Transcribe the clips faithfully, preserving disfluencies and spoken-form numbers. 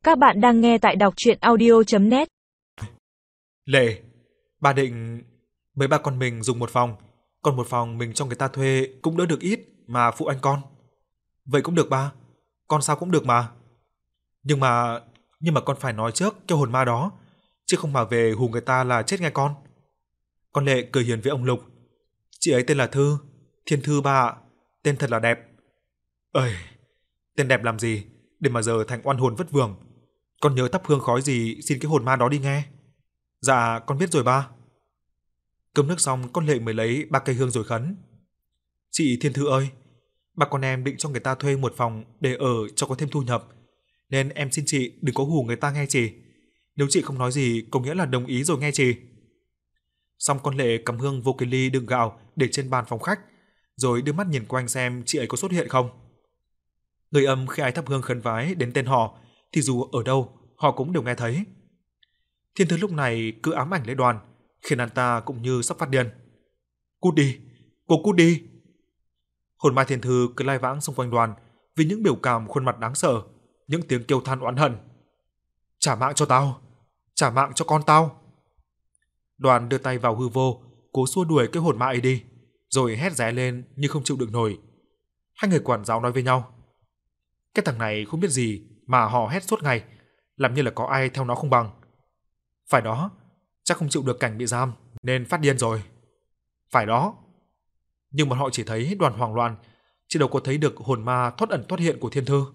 Các bạn đang nghe tại đọc truyện audio chấm net. Lệ, bà định mấy ba con mình dùng một phòng, còn một phòng mình cho người ta thuê cũng đỡ được ít mà phụ anh con. Vậy cũng được ba, con sao cũng được mà. Nhưng mà nhưng mà con phải nói trước cho hồn ma đó, chứ không mà về hù người ta là chết nghe con. Con Lệ cười hiền với ông Lục. Chị ấy tên là Thư, Thiên Thư ba ạ, tên thật là đẹp. Ơi, tên đẹp làm gì, để mà giờ thành oan hồn vất vưởng. Con nhớ thắp hương khói gì xin cái hồn ma đó đi nghe. Dạ, con biết rồi ba. Cơm nước xong, con Lệ mới lấy ba cây hương rồi khấn. Chị Thiên Thư ơi, ba con em định cho người ta thuê một phòng để ở cho có thêm thu nhập, nên em xin chị đừng có hù người ta nghe chị. Nếu chị không nói gì có nghĩa là đồng ý rồi nghe chị. Xong con Lệ cầm hương vô cái ly đựng gạo để trên bàn phòng khách, rồi đưa mắt nhìn quanh xem chị ấy có xuất hiện không. Người âm khi ai thắp hương khấn vái đến tên họ thì dù ở đâu họ cũng đều nghe thấy. Thiên Thư lúc này cứ ám ảnh lấy Đoàn, khiến anh ta cũng như sắp phát điên. Cút đi, cô cút đi. Hồn ma Thiên Thư cứ lai vãng xung quanh Đoàn vì những biểu cảm khuôn mặt đáng sợ, những tiếng kêu than oán hận. Trả mạng cho tao, trả mạng cho con tao. Đoàn đưa tay vào hư vô, cố xua đuổi cái hồn ma ấy đi, rồi hét ré lên như không chịu đựng nổi. Hai người quản giáo nói với nhau. Cái thằng này không biết gì mà hò hét suốt ngày, làm như là có ai theo nó không bằng. Phải đó, chắc không chịu được cảnh bị giam nên phát điên rồi. Phải đó. Nhưng mà họ chỉ thấy Đoàn hoảng loạn, chứ đâu có thấy được hồn ma thoát ẩn thoát hiện của Thiên Thư.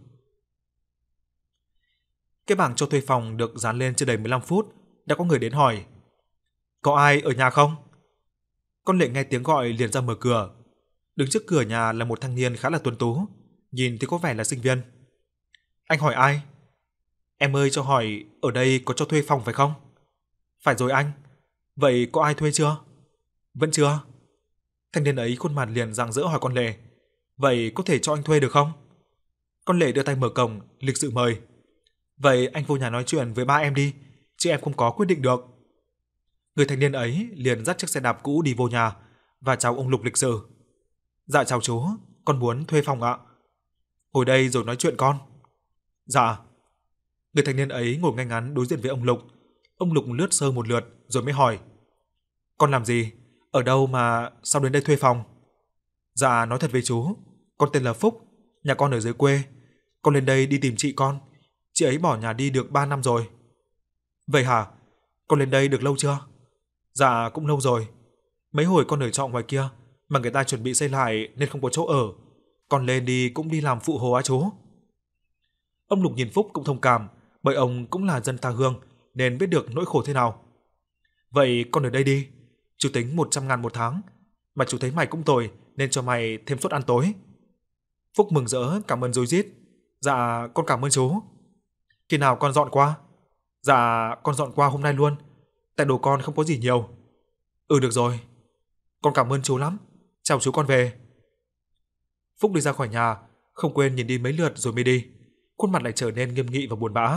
Cái bảng cho thuê phòng được dán lên chưa đầy mười lăm phút, đã có người đến hỏi. Có ai ở nhà không? Con Lệ nghe tiếng gọi liền ra mở cửa. Đứng trước cửa nhà là một thanh niên khá là tuấn tú, nhìn thì có vẻ là sinh viên. Anh hỏi ai? Em ơi cho hỏi ở đây có cho thuê phòng phải không? Phải rồi anh. Vậy có ai thuê chưa? Vẫn chưa. Thanh niên ấy khuôn mặt liền rạng rỡ hỏi con Lệ. Vậy có thể cho anh thuê được không? Con Lệ đưa tay mở cổng, lịch sự mời. Vậy anh vô nhà nói chuyện với ba em đi, chứ em không có quyết định được. Người thanh niên ấy liền dắt chiếc xe đạp cũ đi vô nhà và chào ông Lục lịch sự. Dạ chào chú, con muốn thuê phòng ạ. Ngồi đây rồi nói chuyện con. Dạ. Người thanh niên ấy ngồi ngay ngắn đối diện với ông Lục. Ông Lục lướt sơ một lượt rồi mới hỏi. Con làm gì? Ở đâu mà sao đến đây thuê phòng? Dạ nói thật với chú, con tên là Phúc, nhà con ở dưới quê. Con lên đây đi tìm chị con. Chị ấy bỏ nhà đi được ba năm rồi. Vậy hả? Con lên đây được lâu chưa? Dạ cũng lâu rồi. Mấy hồi con ở trọ ngoài kia mà người ta chuẩn bị xây lại nên không có chỗ ở. Con lên đi cũng đi làm phụ hồ á chú. Ông Lục nhìn Phúc cũng thông cảm, bởi ông cũng là dân tha hương nên biết được nỗi khổ thế nào. Vậy con ở đây đi, chú tính một trăm ngàn một tháng, mà chú thấy mày cũng tồi nên cho mày thêm suất ăn tối. Phúc mừng rỡ cảm ơn rối rít. Dạ con cảm ơn chú. Khi nào con dọn qua? Dạ con dọn qua hôm nay luôn, tại đồ con không có gì nhiều. Ừ được rồi. Con cảm ơn chú lắm. Chào chú con về. Phúc đi ra khỏi nhà, không quên nhìn đi mấy lượt rồi mới đi. Khuôn mặt lại trở nên nghiêm nghị và buồn bã.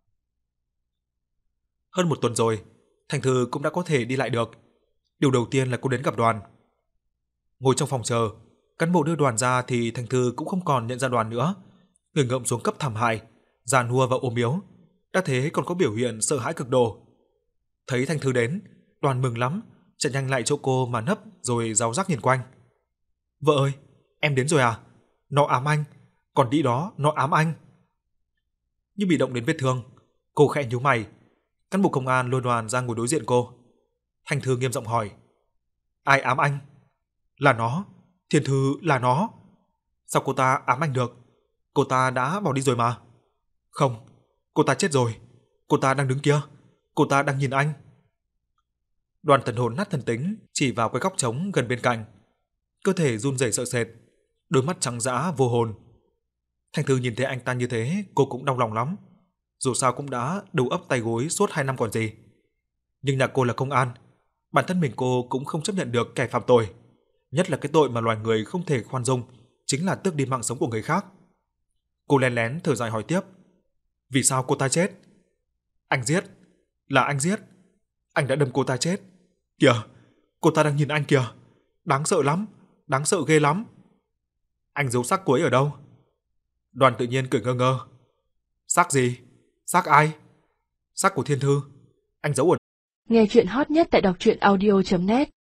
Hơn một tuần rồi, Thành Thư cũng đã có thể đi lại được. Điều đầu tiên là cô đến gặp Đoàn. Ngồi trong phòng chờ, cán bộ đưa Đoàn ra thì Thành Thư cũng không còn nhận ra Đoàn nữa. Người ngợm xuống cấp thảm hại, già nua và ốm yếu, đã thế còn có biểu hiện sợ hãi cực độ. Thấy Thành Thư đến, Đoàn mừng lắm, chạy nhanh lại chỗ cô mà nấp rồi ráo rác nhìn quanh. Vợ ơi, em đến rồi à? Nó ám anh, còn đĩ đó nó ám anh. Như bị động đến vết thương, cô khẽ nhíu mày. Cán bộ công an lôi Đoàn ra ngồi đối diện cô. Thành Thư nghiêm giọng hỏi. Ai ám anh? Là nó, Thiên Thư là nó. Sao cô ta ám anh được? Cô ta đã bỏ đi rồi mà. Không, cô ta chết rồi. Cô ta đang đứng kia, cô ta đang nhìn anh. Đoàn thần hồn nát thần tính chỉ vào cái góc trống gần bên cạnh. Cơ thể run rẩy sợ sệt, đôi mắt trắng dã vô hồn. Thành Thư nhìn thấy anh ta như thế, cô cũng đau lòng lắm. Dù sao cũng đã đầu ấp tay gối suốt hai năm còn gì. Nhưng nhà cô là công an, bản thân mình cô cũng không chấp nhận được kẻ phạm tội, nhất là cái tội mà loài người không thể khoan dung, chính là tước đi mạng sống của người khác. Cô lén lén thở dài hỏi tiếp. Vì sao cô ta chết? Anh giết, là anh giết. Anh đã đâm cô ta chết. Kìa, cô ta đang nhìn anh kìa. Đáng sợ lắm, đáng sợ ghê lắm. Anh giấu xác cô ấy ở đâu? Đoàn tự nhiên cười ngơ ngơ. Xác gì? Xác ai? Xác của Thiên Thư. Anh giấu ở... Nghe chuyện hot nhất tại đọc truyện audio chấm net